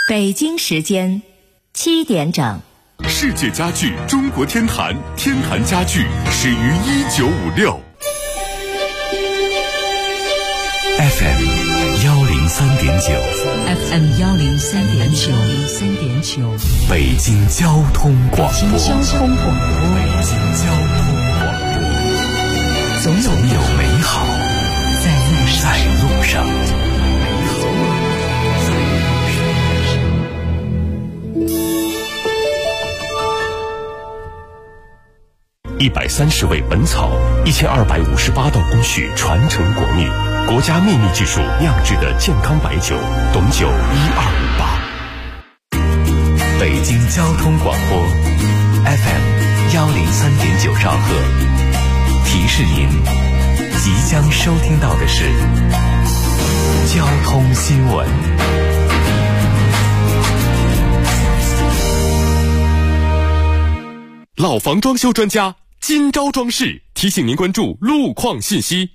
北京时间7点整。 世界家具中国天坛，天坛家具始于1956。 FM 103.9 FM 103.9 北京交通广播。 北京交通广播， 总有美好在路上。130味本草，1258道工序传承国秘，国家秘密技术酿制的健康白酒，董酒1258。北京交通广播 FM 103.9兆赫，提示您即将收听到的是交通新闻。 老房装修专家今朝装饰提醒您关注路况信息。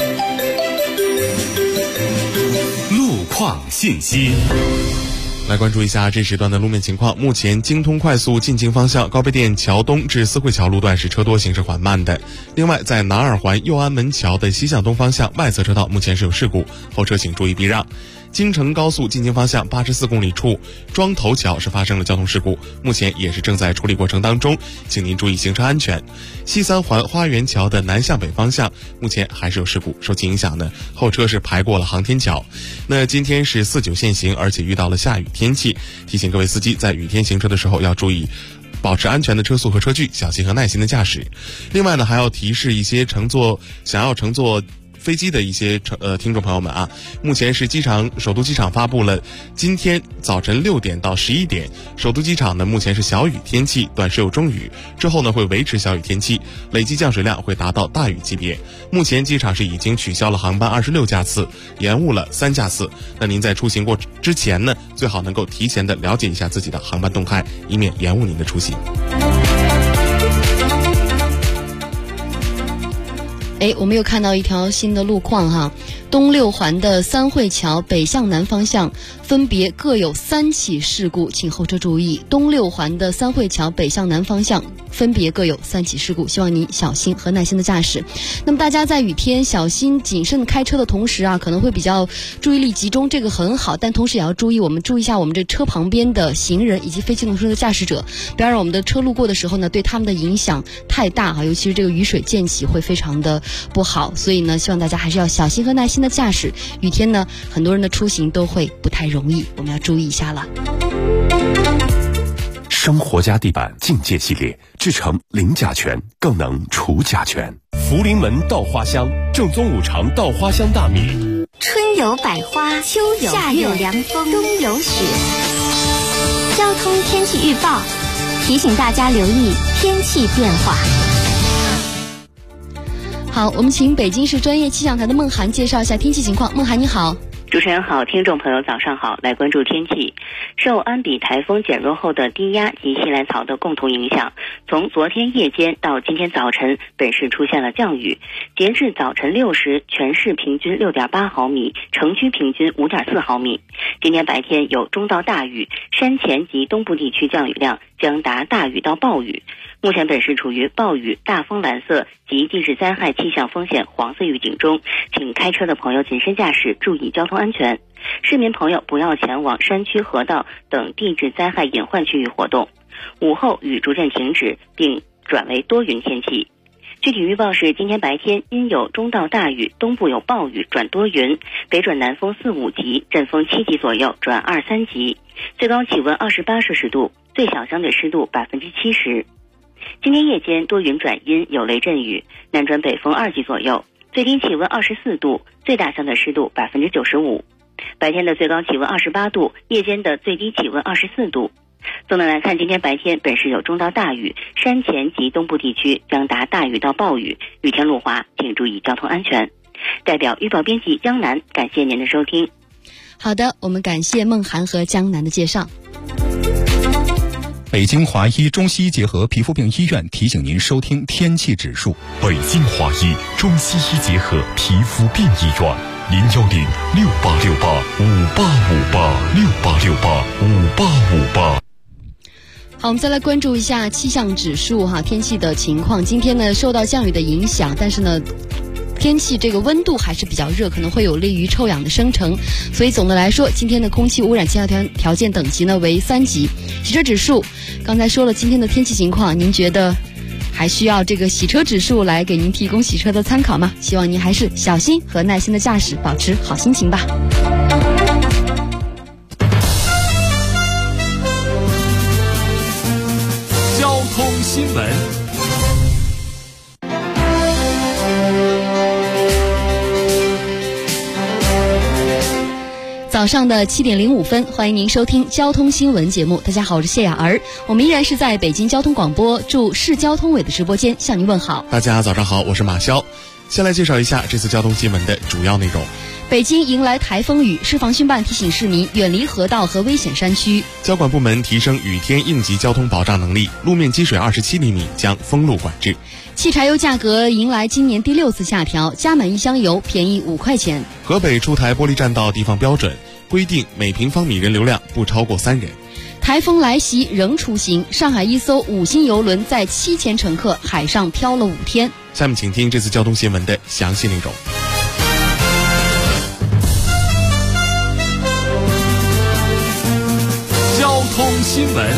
路况信息。 来关注一下这时段的路面情况。目前京通快速进京方向高碑店桥东至四惠桥路段是车多，行驶缓慢的。另外，在南二环右安门桥的西向东方向外侧车道目前是有事故，后车请注意避让。京承高速进京方向84公里处庄头桥是发生了交通事故，目前也是正在处理过程当中，请您注意行车安全。西三环花园桥的南向北方向目前还是有事故，受其影响呢，后车是排过了航天桥。那今天是49限行，而且遇到了下雨天气，提醒各位司机在雨天行车的时候要注意保持安全的车速和车距，小心和耐心的驾驶。另外呢，还要提示一些想要乘坐飞机的一些听众朋友们啊，目前是首都机场发布了今天早晨6点到11点，首都机场呢目前是小雨天气，短时有中雨，之后呢会维持小雨天气，累计降水量会达到大雨级别。目前机场是已经取消了航班26架次，延误了3架次。那您在出行过之前呢，最好能够提前的了解一下自己的航班动态，以免延误您的出行。 我们又看到一条新的路况哈，东六环的三惠桥北向南方向分别各有3起事故，请后车注意。东六环的三惠桥北向南方向分别各有3起事故，希望您小心和耐心的驾驶。那么大家在雨天小心谨慎开车的同时啊，可能会比较注意力集中，这个很好，但同时也要注意一下我们这车旁边的行人以及非机动车的驾驶者，不要让我们的车路过的时候呢，对他们的影响太大哈，尤其是这个雨水溅起会非常的不好，所以呢，希望大家还是要小心和耐心的驾驶。雨天呢，很多人的出行都会不太容易，我们要注意一下了。 生活家地板境界系列，制成零甲醛，更能除甲醛。福临门稻花香，正宗5常稻花香大米。 春有百花，秋有夏有凉风，冬有雪。交通天气预报提醒大家留意天气变化。 好，我们请北京市专业气象台的孟涵介绍一下天气情况。孟涵你好。 主持人好，听众朋友早上好，来关注天气。受安比台风减弱后的低压及西南槽的共同影响，从昨天夜间到今天早晨，本市出现了降雨。截至早晨6时，全市平均6.8毫米，城区平均5.4毫米。今天白天有中到大雨，山前及东部地区降雨量将达大雨到暴雨。目前本市处于暴雨、大风蓝色及地质灾害气象风险黄色预警中，请开车的朋友谨慎驾驶，注意交通安全。市民朋友不要前往山区、河道等地质灾害隐患区域活动。午后雨逐渐停止，并转为多云天气。具体预报是，今天白天阴有中到大雨，东部有暴雨转多云，北转南风4、5级，阵风7级左右转2、3级，最高气温28摄氏度，最小相对湿度70%。今天夜间多云转阴，有雷阵雨，南转北风2级左右，最低气温24度，最大相对湿度95%。白天的最高气温28度，夜间的最低气温24度。总的来看，今天白天本市有中到大雨，山前及东部地区将达大雨到暴雨，雨天路滑，请注意交通安全。代表预报编辑江南，感谢您的收听。 好的，我们感谢孟涵和江南的介绍。 北京华医中西医结合皮肤病医院提醒您收听天气指数。 北京华医中西医结合皮肤病医院，01068685858，68685858。 5858。 好，我们再来关注一下气象指数天气的情况。今天呢，受到降雨的影响，但是呢，天气这个温度还是比较热，可能会有利于臭氧的生成。所以总的来说，今天的空气污染气象条件等级呢为3级。洗车指数，刚才说了今天的天气情况，您觉得还需要这个洗车指数来给您提供洗车的参考吗？希望您还是小心和耐心的驾驶，保持好心情吧。 交通新闻。 早上的7点05分，欢迎您收听交通新闻节目。大家好，我是谢雅儿，我们依然是在北京交通广播驻市交通委的直播间向您问好。 大家早上好，我是马潇。先来介绍一下这次交通新闻的主要内容。 北京迎来台风雨，市防汛办提醒市民远离河道和危险山区。 交管部门提升雨天应急交通保障能力，路面积水27厘米将封路管制。 汽柴油价格迎来今年第6次下调，加满1箱油便宜5块钱。 河北出台玻璃栈道地方标准，规定每平方米人流量不超过3人。 台风来袭仍出行，上海一艘5星邮轮载7000乘客海上漂了5天。 下面请听这次交通新闻的详细内容。 交通新闻。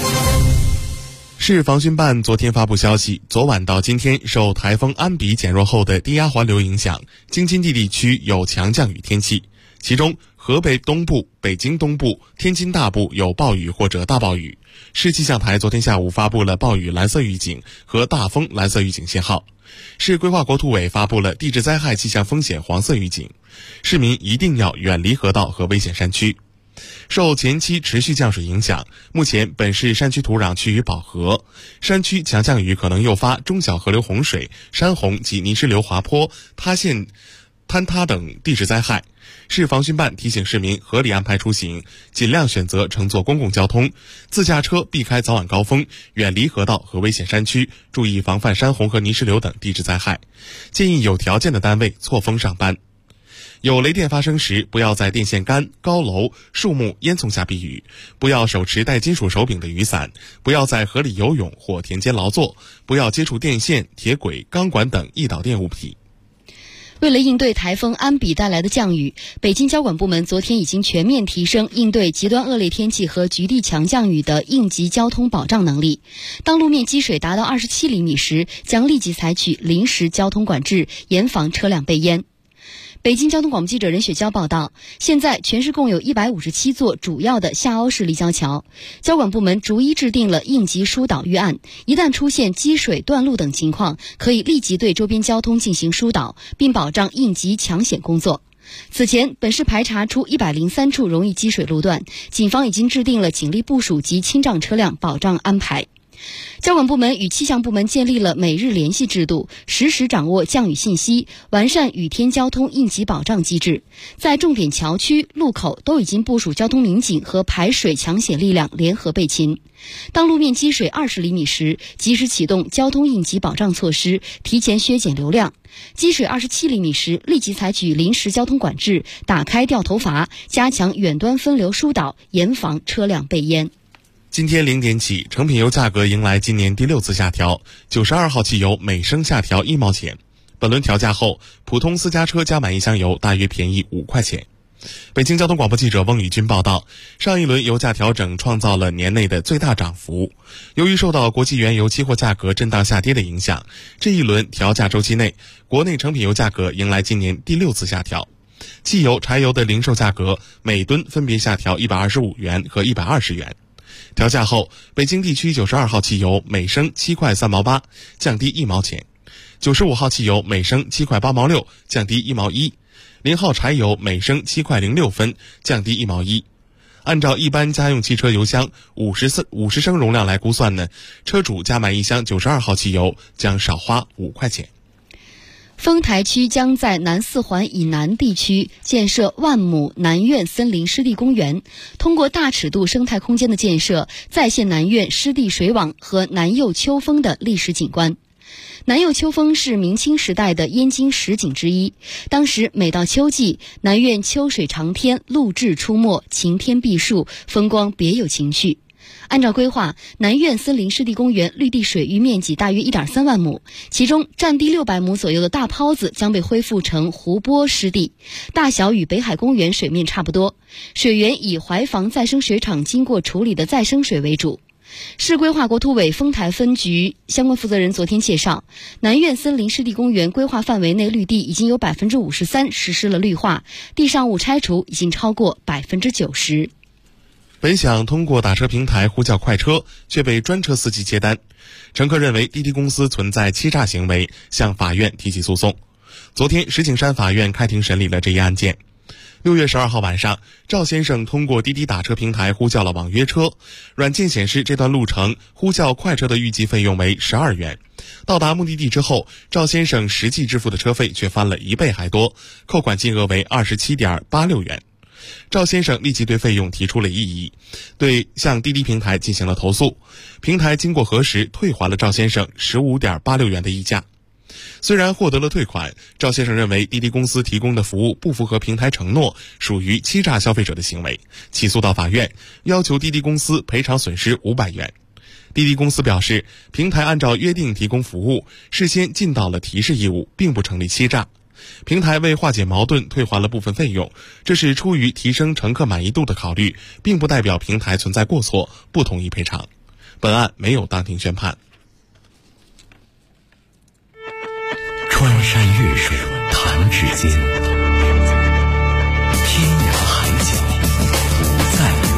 市防汛办昨天发布消息，昨晚到今天，受台风安比减弱后的低压环流影响，京津冀地区有强降雨天气，其中河北东部、北京东部、天津大部有暴雨或者大暴雨。市气象台昨天下午发布了暴雨蓝色预警和大风蓝色预警信号。市规划国土委发布了地质灾害气象风险黄色预警，市民一定要远离河道和危险山区。受前期持续降水影响，目前本市山区土壤趋于饱和，山区强降雨可能诱发中小河流洪水、山洪及泥石流滑坡、塌陷、坍塌等地质灾害。市防汛办提醒市民合理安排出行，尽量选择乘坐公共交通，自驾车避开早晚高峰，远离河道和危险山区，注意防范山洪和泥石流等地质灾害。建议有条件的单位错峰上班。有雷电发生时，不要在电线杆、高楼、树木、烟囱下避雨，不要手持带金属手柄的雨伞，不要在河里游泳或田间劳作，不要接触电线、铁轨、钢管等易导电物品。 为了应对台风安比带来的降雨，北京交管部门昨天已经全面提升应对极端恶劣天气和局地强降雨的应急交通保障能力。当路面积水达到27厘米时，将立即采取临时交通管制，严防车辆被淹。北京交通广播记者任雪娇报道，现在全市共有157座主要的下凹式立交桥，交管部门逐一制定了应急疏导预案，一旦出现积水断路等情况，可以立即对周边交通进行疏导，并保障应急抢险工作。此前，本市排查出103处容易积水路段，警方已经制定了警力部署及清障车辆保障安排。交管部门与气象部门建立了每日联系制度，实时掌握降雨信息，完善雨天交通应急保障机制。在重点桥区、路口都已经部署交通民警和排水抢险力量联合备勤。当路面积水20厘米时，及时启动交通应急保障措施，提前削减流量；积水27厘米时，立即采取临时交通管制，打开掉头阀，加强远端分流疏导，严防车辆被淹。 今天0点起，成品油价格迎来今年第6次下调，92号汽油每升下调1毛钱。本轮调价后，普通私家车加满1箱油大约便宜5块钱。北京交通广播记者翁宇军报道，上一轮油价调整创造了年内的最大涨幅。由于受到国际原油期货价格震荡下跌的影响，这一轮调价周期内，国内成品油价格迎来今年第6次下调。汽油、柴油的零售价格每吨分别下调125元和120元。调价后，北京地区92号汽油每升7块3毛8，降低1毛钱；95号汽油每升7块8毛6，降低1毛1；0号柴油每升7块06分，降低1毛1。按照一般家用汽车油箱50升容量来估算呢，车主加满1箱92号汽油将少花5块钱。 丰台区将在南四环以南地区建设万亩南苑森林湿地公园，通过大尺度生态空间的建设，再现南苑湿地水网和南右秋风的历史景观。 南右秋风是明清时代的燕京十景之一，当时每到秋季，南苑秋水长天，鹿雉出没，晴天碧树，风光别有情趣。按照规划，南苑森林湿地公园绿地水域面积大约 1.3万亩，其中占地600亩左右的大泡子将被恢复成湖泊湿地，大小与北海公园水面差不多，水源以怀房再生水厂经过处理的再生水为主。市规划国土委丰台分局相关负责人昨天介绍，南苑森林湿地公园规划范围内绿地已经有 53% 实施了绿化，地上物拆除已经超过 90%。 本想通过打车平台呼叫快车，却被专车司机接单。乘客认为滴滴公司存在欺诈行为，向法院提起诉讼。昨天，石景山法院开庭审理了这一案件。6月12号晚上，赵先生通过滴滴打车平台呼叫了网约车，软件显示这段路程呼叫快车的预计费用为12元。到达目的地之后，赵先生实际支付的车费却翻了1倍还多，扣款金额为27.86元。赵先生立即对费用提出了异议，向滴滴平台进行了投诉。平台经过核实，退还了赵先生15.86元的溢价。虽然获得了退款，赵先生认为滴滴公司提供的服务不符合平台承诺，属于欺诈消费者的行为，起诉到法院，要求滴滴公司赔偿损失500元。滴滴公司表示，平台按照约定提供服务，事先尽到了提示义务，并不成立欺诈。平台为化解矛盾退还了部分费用，这是出于提升乘客满意度的考虑，并不代表平台存在过错，不同意赔偿。本案没有当庭宣判。 穿山越水弹指间，天涯海角不再远。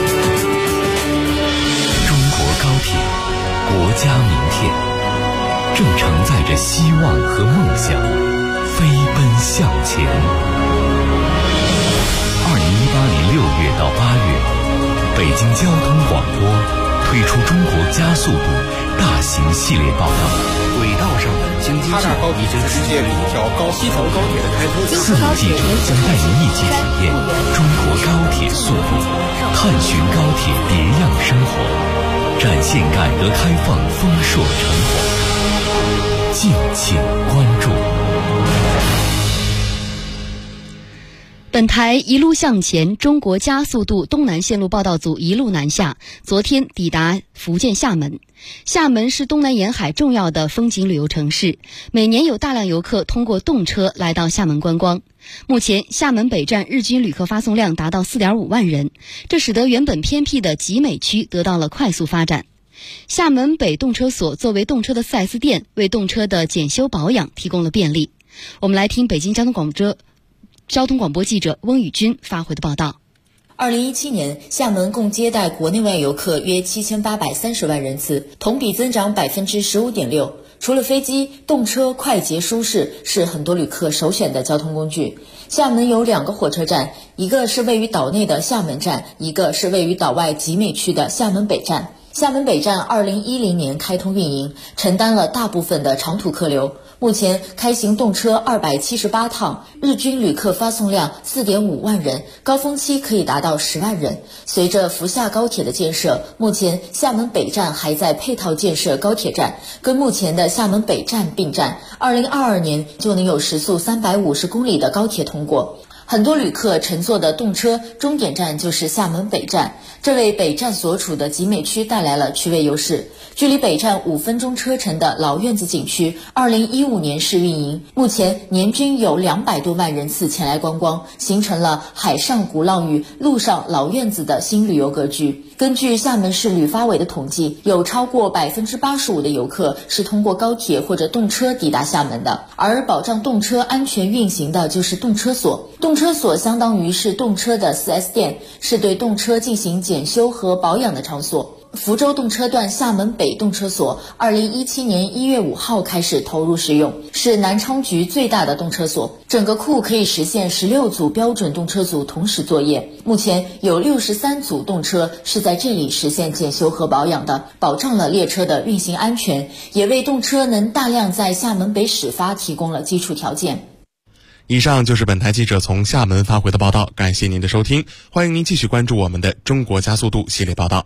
中国高铁，国家名片，正承载着希望和梦想飞奔向前。2018年6月到8月，北京交通广播推出中国加速度大型系列报道。轨道上的经济制已经实现了一条西层高铁的开通。4路记者将带您一起体验中国高铁速度，探寻高铁别样生活，展现改革开放丰硕成果。敬请关注。 本台一路向前中国加速度东南线路报道组一路南下，昨天抵达福建厦门。厦门是东南沿海重要的风景旅游城市，每年有大量游客通过动车来到厦门观光。目前，厦门北站日均旅客发送量达到 4.5 万人，这使得原本偏僻的集美区得到了快速发展。厦门北动车所作为动车的 4S 店，为动车的检修保养提供了便利。我们来听北京交通广播记者翁宇军发回的报道。 2017年，厦门共接待国内外游客约7830万人次，同比增长 15.6%。除了飞机，动车快捷舒适是很多旅客首选的交通工具。厦门有2个火车站，一个是位于岛内的厦门站，一个是位于岛外集美区的厦门北站。厦门北站2010年开通运营，承担了大部分的长途客流。目前开行动车278趟，日均旅客发送量 4.5 万人，高峰期可以达到10万人。随着福厦高铁的建设，目前厦门北站还在配套建设高铁站，跟目前的厦门北站并站，2022年就能有时速350公里的高铁通过。很多旅客乘坐的动车终点站就是厦门北站，这为北站所处的集美区带来了区位优势。距离北站5分钟车程的老院子景区2015年试运营，目前年均有200多万人次前来观光，形成了海上鼓浪屿、陆上老院子的新旅游格局。根据厦门市旅发委的统计，有超过 85% 的游客是通过高铁或者动车抵达厦门的，而保障动车安全运行的就是动车所。动车所相当于是动车的 4S 店，是对动车进行检修和保养的场所。福州动车段厦门北动车所2017年1月5号开始投入使用，是南昌局最大的动车所，整个库可以实现16组标准动车组同时作业。目前有63组动车是在这里实现检修和保养的，保障了列车的运行安全，也为动车能大量在厦门北始发提供了基础条件。 以上就是本台记者从厦门发回的报道，感谢您的收听，欢迎您继续关注我们的中国加速度系列报道。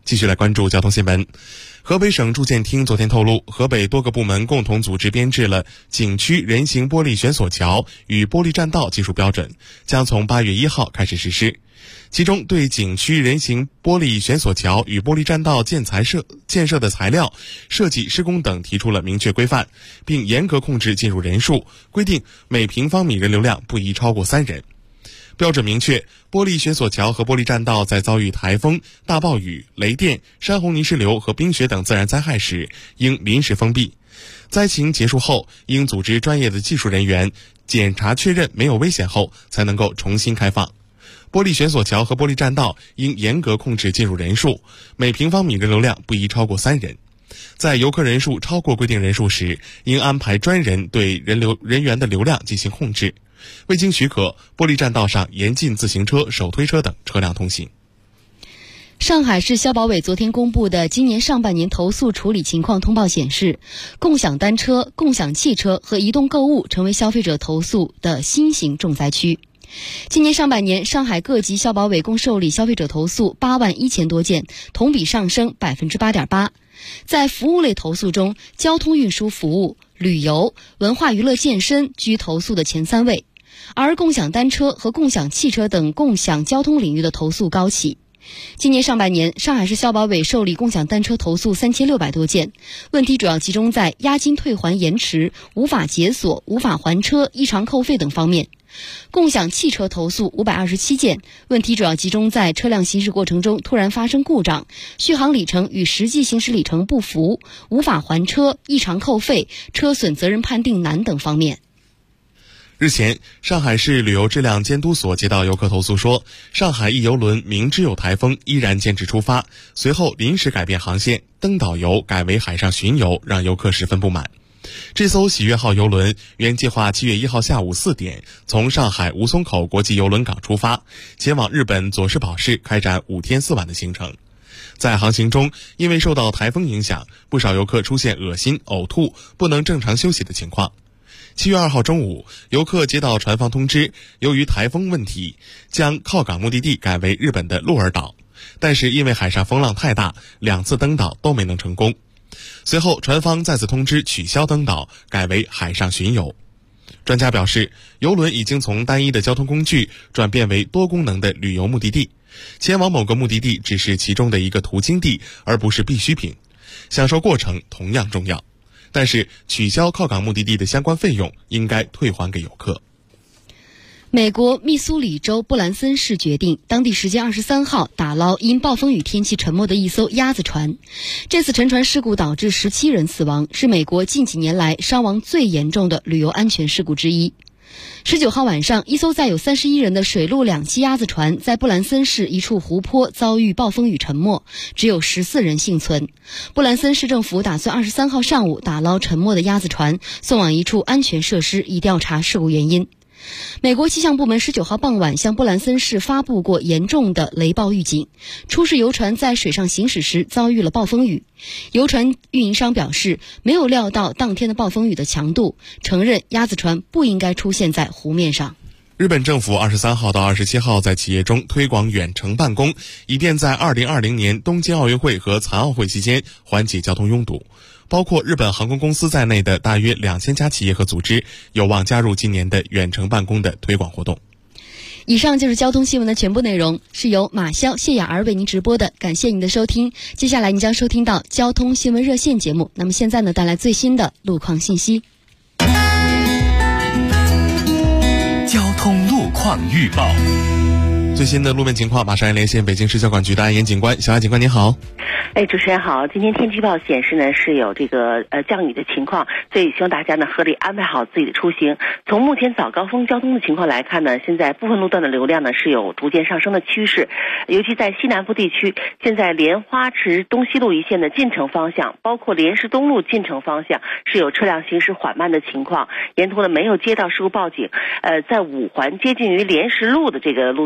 继续来关注交通新闻。河北省住建厅昨天透露，河北多个部门共同组织编制了景区人行玻璃悬索桥与玻璃栈道技术标准，将从8月1号开始实施。其中对景区人行玻璃悬索桥与玻璃栈道建设的材料、设计、施工等提出了明确规范，并严格控制进入人数，规定每平方米人流量不宜超过3人。标准明确，玻璃悬索桥和玻璃栈道在遭遇台风、大暴雨、雷电、山洪泥石流和冰雪等自然灾害时，应临时封闭。灾情结束后，应组织专业的技术人员检查确认没有危险后，才能够重新开放。玻璃悬索桥和玻璃栈道应严格控制进入人数，每平方米人流量不宜超过3人。在游客人数超过规定人数时，应安排专人对人员的流量进行控制。未经许可，玻璃栈道上严禁自行车、手推车等车辆通行。 上海市消保委昨天公布的今年上半年投诉处理情况通报显示，共享单车、共享汽车和移动购物成为消费者投诉的新型重灾区。今年上半年，上海各级消保委共受理消费者投诉8万1000多件，同比上升 8.8%。在服务类投诉中，交通运输服务、旅游、文化娱乐健身居投诉的前3位，而共享单车和共享汽车等共享交通领域的投诉高起。今年上半年，上海市消保委受理共享单车投诉3600多件，问题主要集中在押金退还延迟、无法解锁、无法还车、异常扣费等方面。共享汽车投诉527件，问题主要集中在车辆行驶过程中突然发生故障、续航里程与实际行驶里程不符、无法还车、异常扣费、车损责任判定难等方面。 日前，上海市旅游质量监督所接到游客投诉说，上海一邮轮明知有台风依然坚持出发，随后临时改变航线，登岛游改为海上巡游，让游客十分不满。这艘喜悦号邮轮原计划7月1号下午4点从上海吴淞口国际邮轮港出发，前往日本佐世保市开展5天4晚的行程。在航行中，因为受到台风影响，不少游客出现恶心、呕吐、不能正常休息的情况。7月2号中午，游客接到船方通知，由于台风问题，将靠港目的地改为日本的鹿儿岛，但是因为海上风浪太大，2次登岛都没能成功。随后，船方再次通知取消登岛，改为海上巡游。专家表示，邮轮已经从单一的交通工具转变为多功能的旅游目的地，前往某个目的地只是其中的一个途经地，而不是必需品，享受过程同样重要。但是取消靠港目的地的相关费用应该退还给游客。 美国密苏里州布兰森市决定，当地时间23号打捞因暴风雨天气沉没的一艘鸭子船。这次沉船事故导致17人死亡，是美国近几年来伤亡最严重的旅游安全事故之一。19号晚上，一艘载有31人的水陆2栖鸭子船在布兰森市一处湖泊遭遇暴风雨沉没，只有14人幸存。布兰森市政府打算23号上午打捞沉没的鸭子船，送往一处安全设施，以调查事故原因。美国气象部门19号傍晚向布兰森市发布过严重的雷暴预警，出事游船在水上行驶时遭遇了暴风雨。游船运营商表示，没有料到当天的暴风雨的强度，承认鸭子船不应该出现在湖面上。 日本政府23号到27号在企业中推广远程办公，以便在2020年东京奥运会和残奥会期间缓解交通拥堵。包括日本航空公司在内的大约2000家企业和组织有望加入今年的远程办公的推广活动。 以上就是交通新闻的全部内容，是由马潇、谢雅儿为您直播的，感谢您的收听。接下来你将收听到交通新闻热线节目，那么现在呢，带来最新的路况信息。 交通路况预报。 最新的路面情况，马上连线北京市交管局的安岩警官。小安警官您好。 主持人好，今天天气预报显示呢是有这个降雨的情况，所以希望大家呢合理安排好自己的出行。从目前早高峰交通的情况来看呢，现在部分路段的流量呢是有逐渐上升的趋势，尤其在西南部地区，现在莲花池东西路一线的进城方向，包括莲石东路进城方向是有车辆行驶缓慢的情况，沿途呢没有接到事故报警。在五环接近于莲石路的这个路段呢，进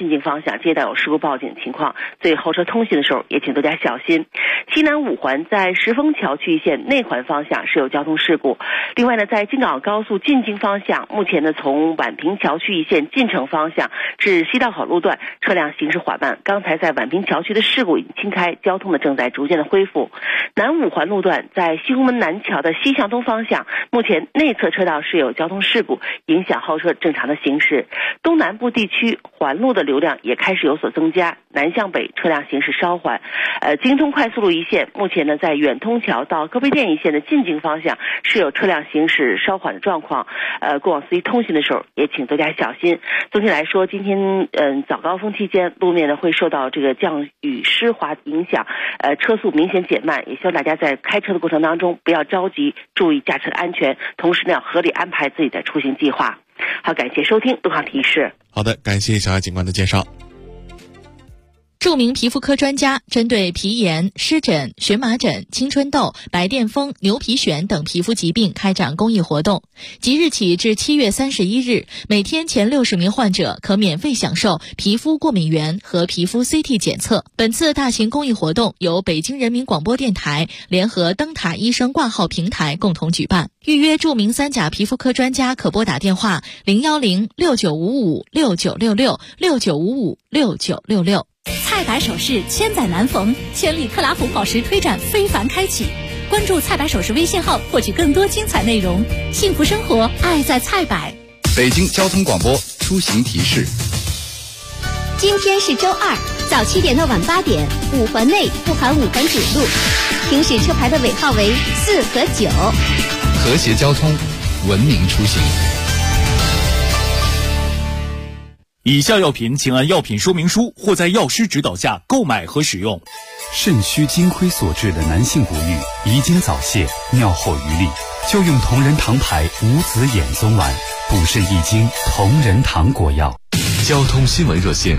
进京方向接到有事故报警情况，所以后车通行的时候也请多加小心。西南五环在石峰桥区一线内环方向是有交通事故。另外呢，在京港澳高速进京方向，目前呢从宛平桥区一线进城方向至西道口路段车辆行驶缓慢，刚才在宛平桥区的事故已经清开，交通呢正在逐渐的恢复。南五环路段在西红门南桥的西向东方向，目前内侧车道是有交通事故，影响后车正常的行驶。东南部地区环路的流量也开始有所增加，南向北车辆行驶稍缓。京通快速路一线目前呢在远通桥到高碑店一线的进京方向是有车辆行驶稍缓的状况，过往司机通行的时候也请多加小心。总体来说，今天早高峰期间路面呢会受到这个降雨湿滑影响，车速明显减慢，也希望大家在开车的过程当中不要着急，注意驾车的安全，同时呢要合理安排自己的出行计划。好，感谢收听路况提示。 好的，感谢小艾警官的介绍。 著名皮肤科专家针对皮炎、湿疹、荨麻疹、青春痘、白癜风、牛皮癣等皮肤疾病开展公益活动。即日起至7月31日，每天前60名患者可免费享受皮肤过敏原和皮肤 CT 检测。本次大型公益活动由北京人民广播电台联合灯塔医生挂号平台共同举办。预约著名3甲皮肤科专家可拨打电话010-6955-6966 菜百首饰千载难逢，千里克拉夫宝石推展非凡开启。关注菜百首饰微信号，获取更多精彩内容。幸福生活，爱在菜百。 北京交通广播出行提示： 今天是周二，早7点到晚8点，5环内不含5环主路，行驶车牌的尾号为4和9。 和谐交通，文明出行。 以下药品请按药品说明书或在药师指导下购买和使用。 肾虚金亏所致的男性不育、遗精早泄、尿后余力，就用同仁堂牌无子衍宗丸，补肾益精同仁堂果药。 交通新闻热线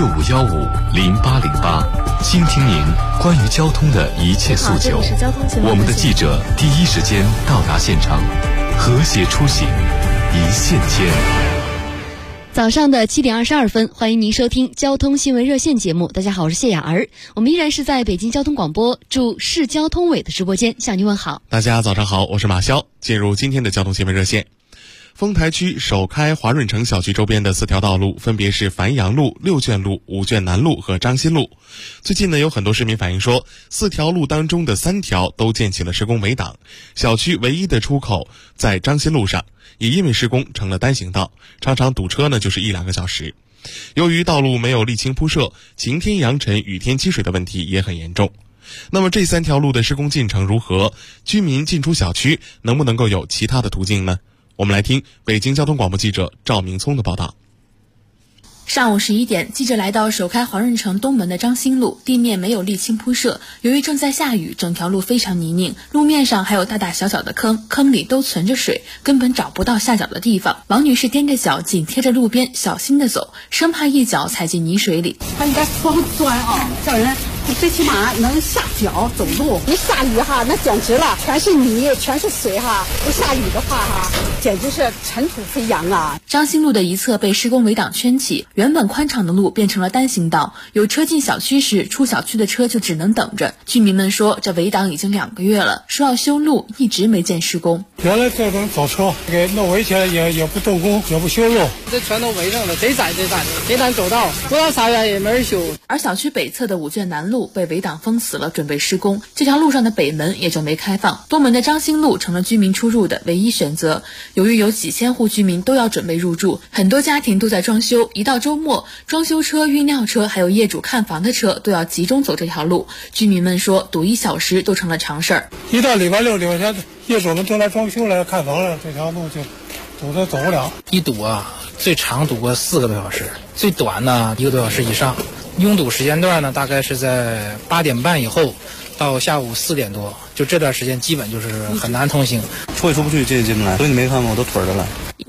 65150808，倾听您关于交通的一切诉求。我们的记者第一时间到达现场，和谐出行，一线牵。 早上的7点22分，欢迎您收听交通新闻热线节目。大家好，我是谢雅儿，我们依然是在北京交通广播驻市交通委的直播间向您问好。 大家早上好，我是马潇。进入今天的交通新闻热线。丰台区首开华润城小区周边的4条道路，分别是樊阳路、六卷路、五卷南路和张新路。最近呢，有很多市民反映说，4条路当中的3条都建起了施工围挡，小区唯一的出口在张新路上，也因为施工成了单行道，常常堵车呢就是1-2个小时。由于道路没有沥青铺设，晴天扬尘、雨天积水的问题也很严重。那么这3条路的施工进程如何？居民进出小区能不能够有其他的途径呢？我们来听北京交通广播记者赵明聪的报道。 上午11点，记者来到首开华润城东门的张新路，地面没有沥青铺设，由于正在下雨，整条路非常泥泞，路面上还有大大小小的坑，坑里都存着水，根本找不到下脚的地方。王女士踮着脚紧贴着路边，小心地走，生怕一脚踩进泥水里。 它应该双钻啊，叫人最起码能下脚走路。一下雨哈，那简直了，全是泥，全是水哈。不下雨的话哈，简直是尘土飞扬啊。 张新路的一侧被施工围挡圈起，原本宽敞的路变成了单行道，有车进小区时，出小区的车就只能等着。居民们说，这围挡已经2个月了，说要修路，一直没见施工。 原来这种造车给弄围起来，也不动工，也不修路， 这全都围上了，贼窄，贼难走道，不知道啥原因没人修。 而小区北侧的五卷南路被围挡封死了，准备施工，这条路上的北门也就没开放，东门的张新路成了居民出入的唯一选择。由于有几千户居民都要准备入住，很多家庭都在装修，一到周末，装修车、运料车还有业主看房的车都要集中走这条路。居民们说，堵1小时都成了常事儿。 一到礼拜六、礼拜天，业主们都来装修来看房了，这条路就堵得走不了。 一堵啊，最长堵过4个多小时，最短呢1个多小时以上。拥堵时间段呢，大概是在8点半以后到下午4点多，就这段时间基本就是很难通行， 出也出不去，进也进不来。所以你没看吗？我都腿着来。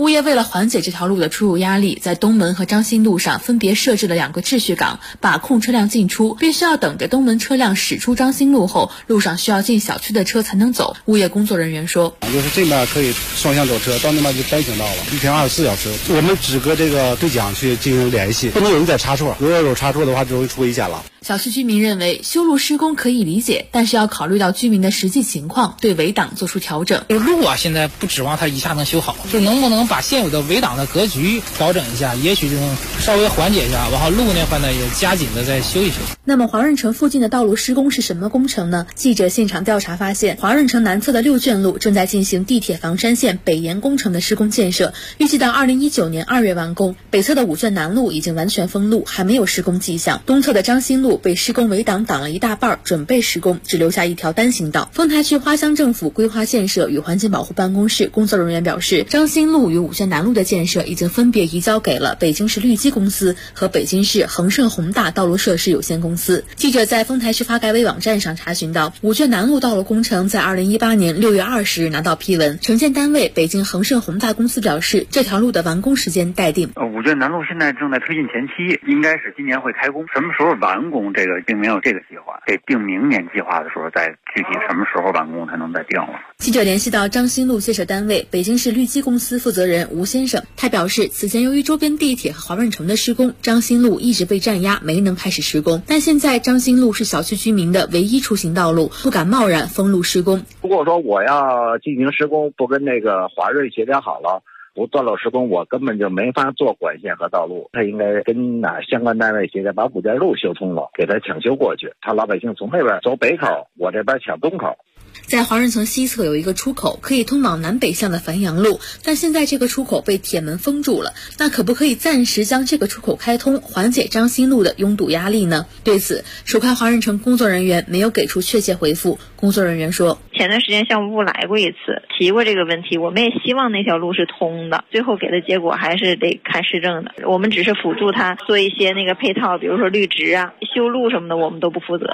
物业为了缓解这条路的出入压力，在东门和张新路上分别设置了2个秩序岗，把控车辆进出，必须要等着东门车辆驶出张新路后，路上需要进小区的车才能走。物业工作人员说， 就是这边可以双向走车，到那边就单行道了，一天24小时。我们只跟这个对讲去进行联系，不能有人在插错，如果有插错的话，就容易出危险了。 小区居民认为修路施工可以理解，但是要考虑到居民的实际情况，对围挡做出调整。 路啊，现在不指望它一下能修好，就能不能把现有的围挡的格局调整一下，也许就能稍微缓解一下，然后路那块呢也加紧的再修一修。 那么华润城附近的道路施工是什么工程呢？记者现场调查发现，华润城南侧的6卷路正在进行地铁房山线北延工程的施工建设，预计到2019年2月完工。北侧的5卷南路已经完全封路，还没有施工迹象。东侧的张新路被施工围挡挡了一大半，准备施工，只留下一条单行道。丰台区花乡政府规划建设与环境保护办公室工作人员表示，张新路与5卷南路的建设已经分别移交给了北京市绿基公司和北京市恒盛宏大道路设施有限公司。记者在丰台区发改委网站上查询到，5卷南路道路工程在2018年6月20日拿到批文，承建单位北京恒盛宏大公司表示，这条路的完工时间待定。 5卷南路现在正在推进前期，应该是今年会开工，什么时候完工这个并没有这个计划，得定明年计划的时候再具体什么时候完工才能再定了。 记者联系到张新路建设单位北京市绿基公司负责人吴先生，他表示，此前由于周边地铁和华润城的施工，张新路一直被占压，没能开始施工。但现在张新路是小区居民的唯一出行道路，不敢贸然封路施工。 如果说我要进行施工，不跟那个华润协调好了，不断路施工，我根本就没法做管线和道路。他应该跟相关单位协调，把5卷路修通了，给他抢修过去。他老百姓从那边走北口，我这边抢东口。 在华润城西侧有一个出口，可以通往南北向的樊阳路，但现在这个出口被铁门封住了。那可不可以暂时将这个出口开通，缓解张新路的拥堵压力呢？对此，首开华润城工作人员没有给出确切回复。工作人员说， 前段时间项目部来过一次，提过这个问题，我们也希望那条路是通的，最后给的结果还是得看市政的。我们只是辅助他做一些那个配套，比如说绿植啊、修路什么的，我们都不负责。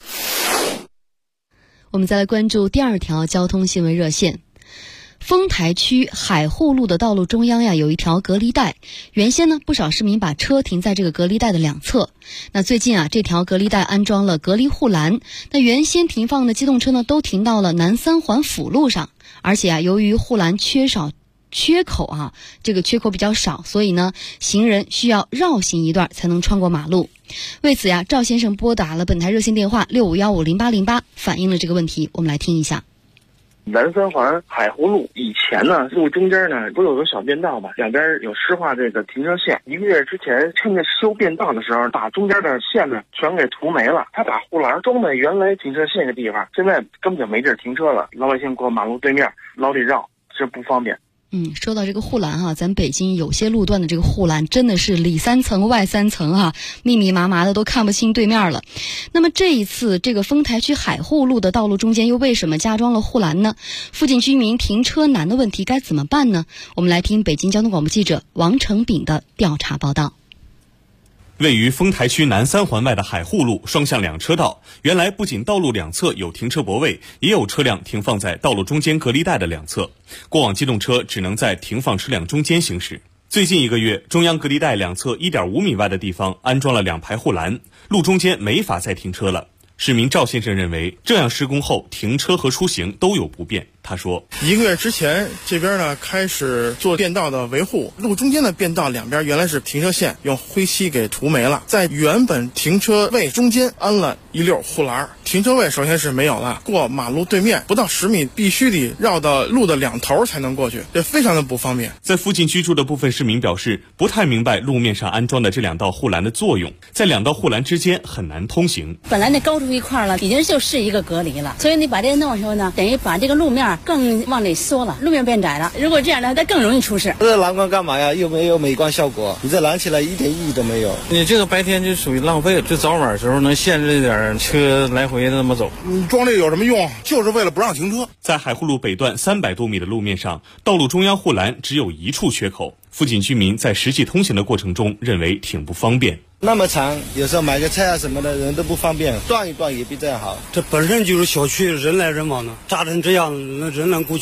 我们再来关注第2条交通新闻热线。丰台区海沪路的道路中央有一条隔离带，原先呢不少市民把车停在这个隔离带的2侧。那最近这条隔离带安装了隔离护栏，那原先停放的机动车呢都停到了南3环辅路上，而且由于护栏缺口这个缺口比较少，所以呢行人需要绕行一段才能穿过马路。为此赵先生拨打了本台热线电话65150808，反映了这个问题。我们来听一下。 南3环海湖路以前呢，路中间呢不是有个小便道嘛，两边有施划这个停车线。1个月之前趁着修便道的时候，把中间的线呢全给涂没了。他把护栏装在原来停车线的地方，现在根本就没地儿停车了，老百姓过马路对面老得绕，这不方便。 说到这个护栏咱北京有些路段的这个护栏真的是里3层外3层密密麻麻的都看不清对面了。那么这一次这个丰台区海沪路的道路中间又为什么加装了护栏呢？附近居民停车难的问题该怎么办呢？我们来听北京交通广播记者王成炳的调查报道。 位于丰台区南3环外的海沪路双向2车道，原来不仅道路两侧有停车泊位，也有车辆停放在道路中间隔离带的2侧，过往机动车只能在停放车辆中间行驶。最近1个月，中央隔离带2侧1.5米外的地方安装了2排护栏，路中间没法再停车了。市民赵先生认为，这样施工后停车和出行都有不便。他说 ，1个月之前这边呢开始做便道的维护，路中间的便道两边原来是停车线，用灰漆给涂没了，在原本停车位中间安了一溜护栏。停车位首先是没有了，过马路对面不到10米，必须得绕到路的2头才能过去，这非常的不方便。 在附近居住的部分市民表示，不太明白路面上安装的这2道护栏的作用，在2道护栏之间很难通行。 本来那高出一块了，已经就是一个隔离了，所以你把这弄时候呢，等于把这个路面更往里缩了，路面变窄了。如果这样呢，它更容易出事。 这栏杆干嘛呀？又没有美观效果，你这拦起来一点意义都没有。 你这个白天就属于浪费了，就早晚时候能限制点车来回那么走。 装这个有什么用？就是为了不让停车。 在海沪路北段300多米的路面上，道路中央护栏只有1处缺口，附近居民在实际通行的过程中认为挺不方便。 那么长，有时候买个菜什么的人都不方便，断一断也比这样好。 这本身就是小区人来人往的，炸成这样，那人能过去吗？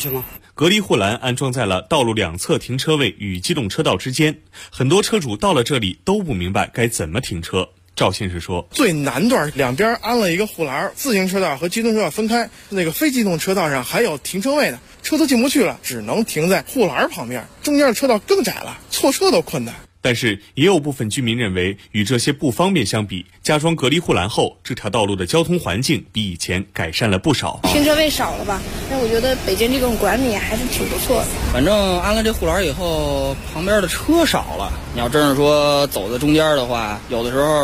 隔离护栏安装在了道路两侧停车位与机动车道之间，很多车主到了这里都不明白该怎么停车。赵先生说， 最南段两边安了一个护栏，自行车道和机动车道分开，那个非机动车道上还有停车位的，车都进不去了，只能停在护栏旁边，中间的车道更窄了，错车都困难。 但是也有部分居民认为，与这些不方便相比，加装隔离护栏后，这条道路的交通环境比以前改善了不少。 停车位少了吧？但我觉得北京这种管理还是挺不错的。 反正安了这护栏以后，旁边的车少了。你要真是说走在中间的话，有的时候